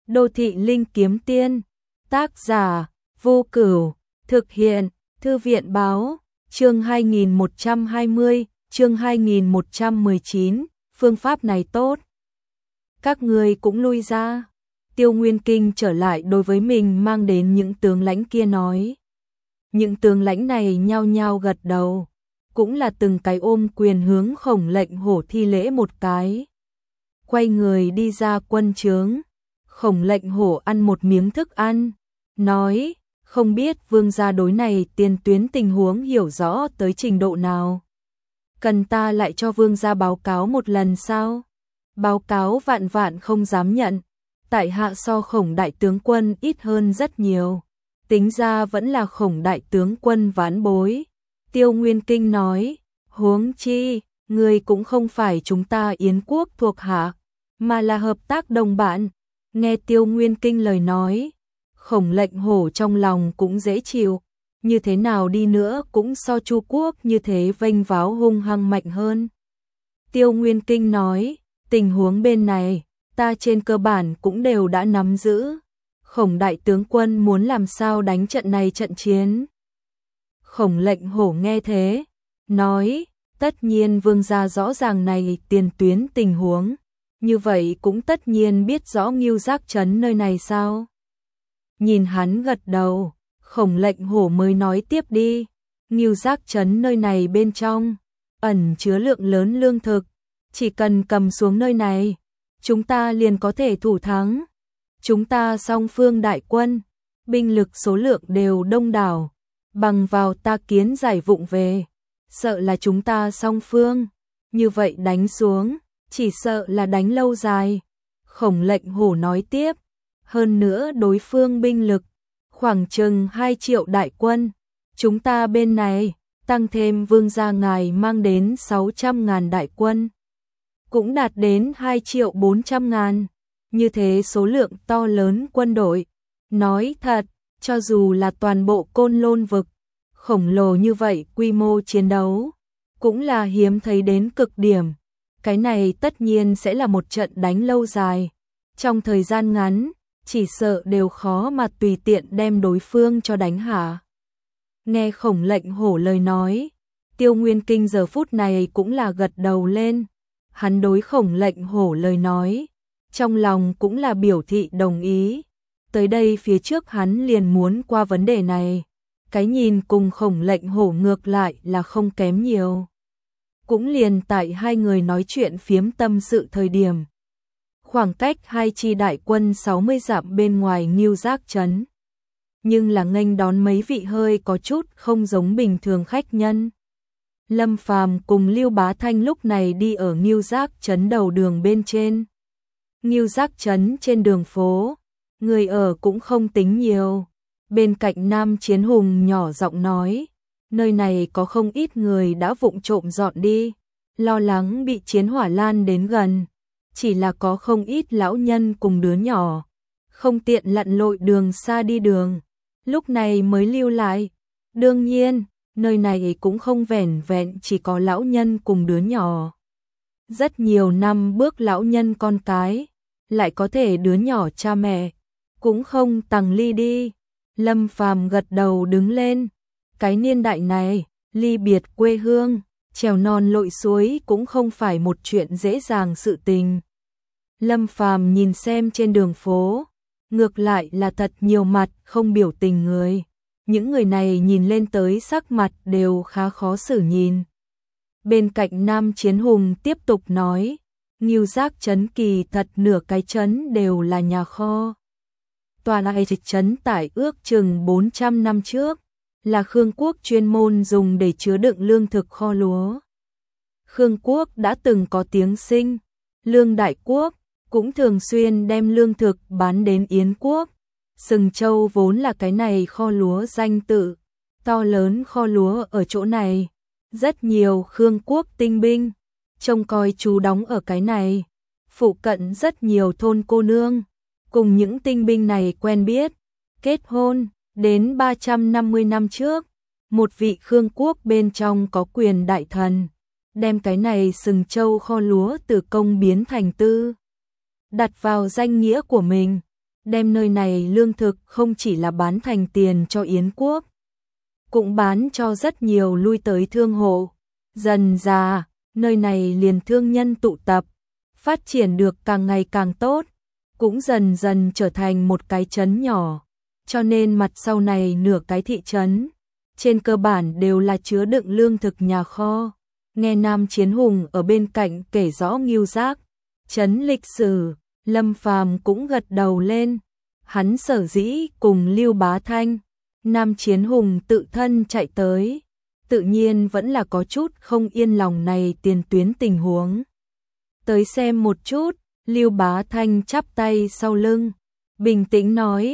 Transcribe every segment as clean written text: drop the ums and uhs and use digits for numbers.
Đô thị linh kiếm tiên, tác giả, Vô Cửu, thực hiện, Thư viện báo, chương 2120, chương 2119, phương pháp này tốt. Các người cũng lui ra. Tiêu Nguyên Kinh trở lại đối với mình mang đến những tướng lãnh kia nói. Những tướng lãnh này nhao nhao gật đầu, cũng là từng cái ôm quyền hướng Khổng Lệnh Hổ thi lễ một cái. Quay người đi ra quân trướng, Khổng Lệnh Hổ ăn một miếng thức ăn, nói, không biết vương gia đối này tiền tuyến tình huống hiểu rõ tới trình độ nào. Cần ta lại cho vương gia báo cáo một lần sao? Báo cáo vạn vạn không dám nhận, tại hạ so Khổng đại tướng quân ít hơn rất nhiều. Tính ra vẫn là Khổng đại tướng quân vãn bối. Tiêu Nguyên Kinh nói, huống chi, người cũng không phải chúng ta Yến quốc thuộc hạ, mà là hợp tác đồng bạn. Nghe Tiêu Nguyên Kinh lời nói, Khổng Lệnh Hổ trong lòng cũng dễ chịu, như thế nào đi nữa cũng so Chu quốc như thế vênh váo hung hăng mạnh hơn. Tiêu Nguyên Kinh nói, tình huống bên này, ta trên cơ bản cũng đều đã nắm giữ. Khổng đại tướng quân muốn làm sao đánh trận này trận chiến. Khổng Lệnh Hổ nghe thế, nói, tất nhiên vương gia rõ ràng này tiền tuyến tình huống, như vậy cũng tất nhiên biết rõ Ngưu Giác Trấn nơi này sao. Nhìn hắn gật đầu, Khổng Lệnh Hổ mới nói tiếp đi, Ngưu Giác Trấn nơi này bên trong, ẩn chứa lượng lớn lương thực, chỉ cần cầm xuống nơi này, chúng ta liền có thể thủ thắng. Chúng ta song phương đại quân, binh lực số lượng đều đông đảo, bằng vào ta kiến giải vụng về, sợ là chúng ta song phương, như vậy đánh xuống, chỉ sợ là đánh lâu dài. Khổng Lệnh Hổ nói tiếp, hơn nữa đối phương binh lực, khoảng chừng 2 triệu đại quân, chúng ta bên này, tăng thêm vương gia ngài mang đến 600.000 đại quân, cũng đạt đến 2.400.000. Như thế số lượng to lớn quân đội, nói thật, cho dù là toàn bộ Côn Lôn vực, khổng lồ như vậy quy mô chiến đấu, cũng là hiếm thấy đến cực điểm. Cái này tất nhiên sẽ là một trận đánh lâu dài, trong thời gian ngắn, chỉ sợ đều khó mà tùy tiện đem đối phương cho đánh hạ. Nghe Khổng Lệnh Hổ lời nói, Tiêu Nguyên Kinh giờ phút này cũng là gật đầu lên, hắn đối Khổng Lệnh Hổ lời nói, trong lòng cũng là biểu thị đồng ý. Tới đây phía trước hắn liền muốn qua vấn đề này, cái nhìn cùng Khổng Lệnh Hổ ngược lại là không kém nhiều. Cũng liền tại hai người nói chuyện phiếm tâm sự thời điểm, khoảng cách hai chi đại quân 60 dặm bên ngoài Ngưu Giác Trấn, nhưng là nghênh đón mấy vị hơi có chút không giống bình thường khách nhân. Lâm Phàm cùng Lưu Bá Thanh lúc này đi ở Ngưu Giác Trấn đầu đường bên trên. Ngưu Giác Trấn trên đường phố, người ở cũng không tính nhiều. Bên cạnh Nam Chiến Hùng nhỏ giọng nói, nơi này có không ít người đã vụng trộm dọn đi, lo lắng bị chiến hỏa lan đến gần. Chỉ là có không ít lão nhân cùng đứa nhỏ, không tiện lặn lội đường xa đi đường, lúc này mới lưu lại. Đương nhiên, nơi này cũng không vẻn vẹn chỉ có lão nhân cùng đứa nhỏ. Rất nhiều năm bước lão nhân con cái, lại có thể đứa nhỏ cha mẹ, cũng không tằng ly đi. Lâm Phàm gật đầu đứng lên, cái niên đại này, ly biệt quê hương, trèo non lội suối cũng không phải một chuyện dễ dàng sự tình. Lâm Phàm nhìn xem trên đường phố, ngược lại là thật nhiều mặt không biểu tình người. Những người này nhìn lên tới sắc mặt đều khá khó xử nhìn. Bên cạnh Nam Chiến Hùng tiếp tục nói, Ngưu Giác Trấn kỳ thật nửa cái trấn đều là nhà kho. Tòa này trấn tại ước chừng 400 năm trước, là Khương quốc chuyên môn dùng để chứa đựng lương thực kho lúa. Khương quốc đã từng có tiếng sinh, Lương Đại Quốc cũng thường xuyên đem lương thực bán đến Yến quốc. Sừng Châu vốn là cái này kho lúa danh tự, to lớn kho lúa ở chỗ này, rất nhiều Khương quốc tinh binh trông coi chú đóng ở cái này. Phụ cận rất nhiều thôn cô nương cùng những tinh binh này quen biết, kết hôn. Đến 350 năm trước, một vị Khương quốc bên trong có quyền đại thần đem cái này Sừng Châu kho lúa từ công biến thành tư, đặt vào danh nghĩa của mình. đem nơi này lương thực không chỉ là bán thành tiền cho Yến quốc, cũng bán cho rất nhiều lui tới thương hộ. Dần dà, nơi này liền thương nhân tụ tập, phát triển được càng ngày càng tốt, cũng dần dần trở thành một cái trấn nhỏ, cho nên mặt sau này nửa cái thị trấn, trên cơ bản đều là chứa đựng lương thực nhà kho. Nghe Nam Chiến Hùng ở bên cạnh kể rõ Ngưu Giác trấn lịch sử, Lâm Phàm cũng gật đầu lên. Hắn sở dĩ cùng Lưu Bá Thanh, Nam Chiến Hùng tự thân chạy tới, tự nhiên vẫn là có chút không yên lòng này tiền tuyến tình huống. Tới xem một chút, Lưu Bá Thanh chắp tay sau lưng, bình tĩnh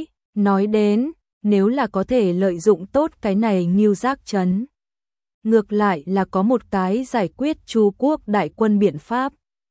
nói đến, nếu là có thể lợi dụng tốt cái này Ngưu Giác trấn, ngược lại là có một cái giải quyết Chu quốc đại quân biện pháp.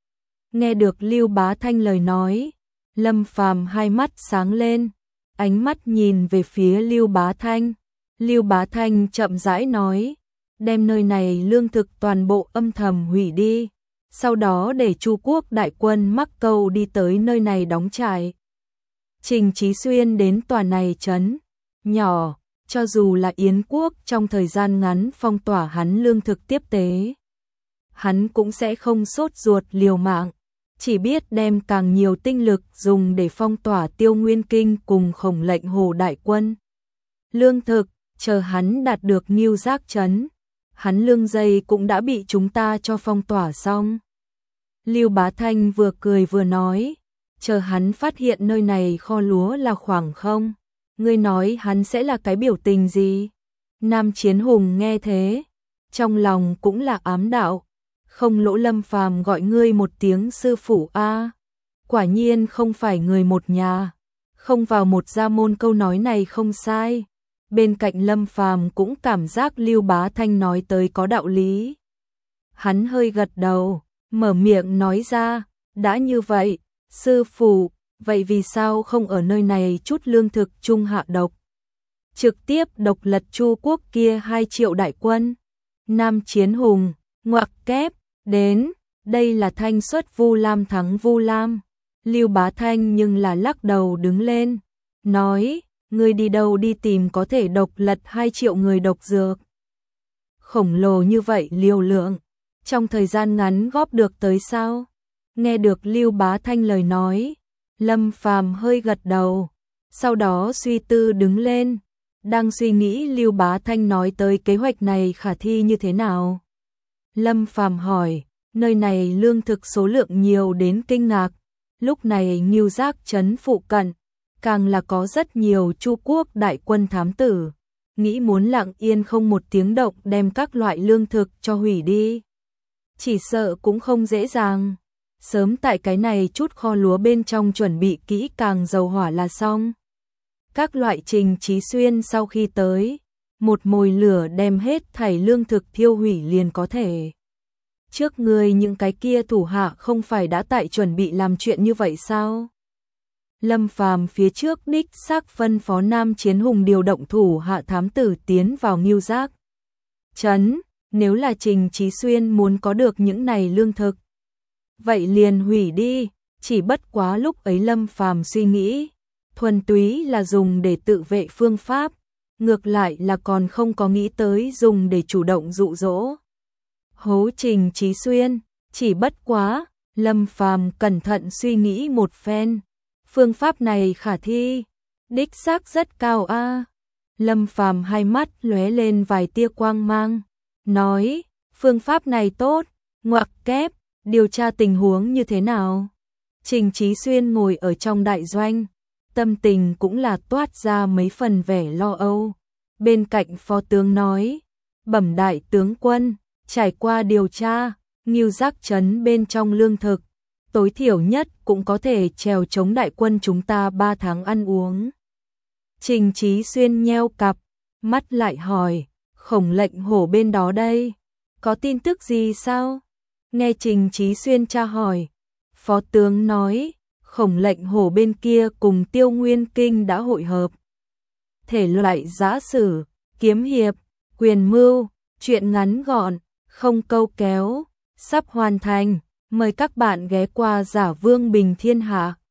Nghe được Lưu Bá Thanh lời nói, Lâm Phàm hai mắt sáng lên, ánh mắt nhìn về phía Lưu Bá Thanh. Lưu Bá Thanh chậm rãi nói, đem nơi này lương thực toàn bộ âm thầm hủy đi, sau đó để Chu quốc đại quân mắc câu đi tới nơi này đóng trại. Trình Chí Xuyên đến tòa này trấn nhỏ, cho dù là Yến quốc trong thời gian ngắn phong tỏa hắn lương thực tiếp tế, hắn cũng sẽ không sốt ruột liều mạng, chỉ biết đem càng nhiều tinh lực dùng để phong tỏa Tiêu Nguyên Kinh cùng Khổng Lệnh Hồ đại quân. Lương thực, chờ hắn đạt được Ngưu Giác trấn, hắn lương dây cũng đã bị chúng ta cho phong tỏa xong. Lưu Bá Thanh vừa cười vừa nói, chờ hắn phát hiện nơi này kho lúa là khoảng không, ngươi nói hắn sẽ là cái biểu tình gì? Nam Chiến Hùng nghe thế, trong lòng cũng là ám đạo, không lỗ Lâm Phàm gọi ngươi một tiếng sư phụ a, quả nhiên không phải người một nhà, không vào một gia môn, câu nói này không sai. Bên cạnh Lâm Phàm cũng cảm giác Lưu Bá Thanh nói tới có đạo lý. Hắn hơi gật đầu, mở miệng nói ra, đã như vậy, sư phụ, vậy vì sao không ở nơi này chút lương thực trung hạ độc, trực tiếp độc lật Chu quốc kia 2 triệu đại quân? Nam Chiến Hùng ngoặc kép, đến, đây là thanh xuất Vu Lam thắng Vu Lam. Lưu Bá Thanh nhưng là lắc đầu đứng lên, nói, ngươi đi đâu đi tìm có thể độc lật 2 triệu người độc dược? Khổng lồ như vậy liều lượng, trong thời gian ngắn góp được tới sao? Nghe được Lưu Bá Thanh lời nói, Lâm Phàm hơi gật đầu, sau đó suy tư đứng lên, đang suy nghĩ Lưu Bá Thanh nói tới kế hoạch này khả thi như thế nào. Lâm Phàm hỏi, nơi này lương thực số lượng nhiều đến kinh ngạc, lúc này Ngưu Giác trấn phụ cận, càng là có rất nhiều Chu quốc đại quân thám tử, nghĩ muốn lặng yên không một tiếng động đem các loại lương thực cho hủy đi, chỉ sợ cũng không dễ dàng. Sớm tại cái này chút kho lúa bên trong chuẩn bị kỹ càng dầu hỏa là xong. Các loại Trình Chí Xuyên sau khi tới, một mồi lửa đem hết thảy lương thực thiêu hủy liền có thể. Trước người những cái kia thủ hạ không phải đã tại chuẩn bị làm chuyện như vậy sao? Lâm Phàm phía trước đích xác phân phó Nam Chiến Hùng điều động thủ hạ thám tử tiến vào Ngưu Giác trấn, nếu là Trình Chí Xuyên muốn có được những này lương thực, vậy liền hủy đi, chỉ bất quá lúc ấy Lâm Phàm suy nghĩ, thuần túy là dùng để tự vệ phương pháp, ngược lại là còn không có nghĩ tới dùng để chủ động dụ dỗ hố Trình Chí Xuyên, chỉ bất quá, Lâm Phàm cẩn thận suy nghĩ một phen, phương pháp này khả thi, đích xác rất cao a. Lâm Phàm hai mắt lóe lên vài tia quang mang, nói, phương pháp này tốt, ngoặc kép, điều tra tình huống như thế nào? Trình Chí Xuyên ngồi ở trong đại doanh, tâm tình cũng là toát ra mấy phần vẻ lo âu. Bên cạnh phó tướng nói, bẩm đại tướng quân, trải qua điều tra, Ngưu Giác trấn bên trong lương thực, tối thiểu nhất cũng có thể trèo chống đại quân chúng ta 3 tháng ăn uống. Trình Chí Xuyên nheo cặp, mắt lại hỏi, Khổng Lệnh Hổ bên đó đây, có tin tức gì sao? Nghe Trình Chí Xuyên tra hỏi, phó tướng nói, Khổng Lệnh Hổ bên kia cùng Tiêu Nguyên Kinh đã hội hợp. Thể loại giã sử, kiếm hiệp, quyền mưu, truyện ngắn gọn, không câu kéo, sắp hoàn thành, mời các bạn ghé qua Giả Vương Bình Thiên Hạ.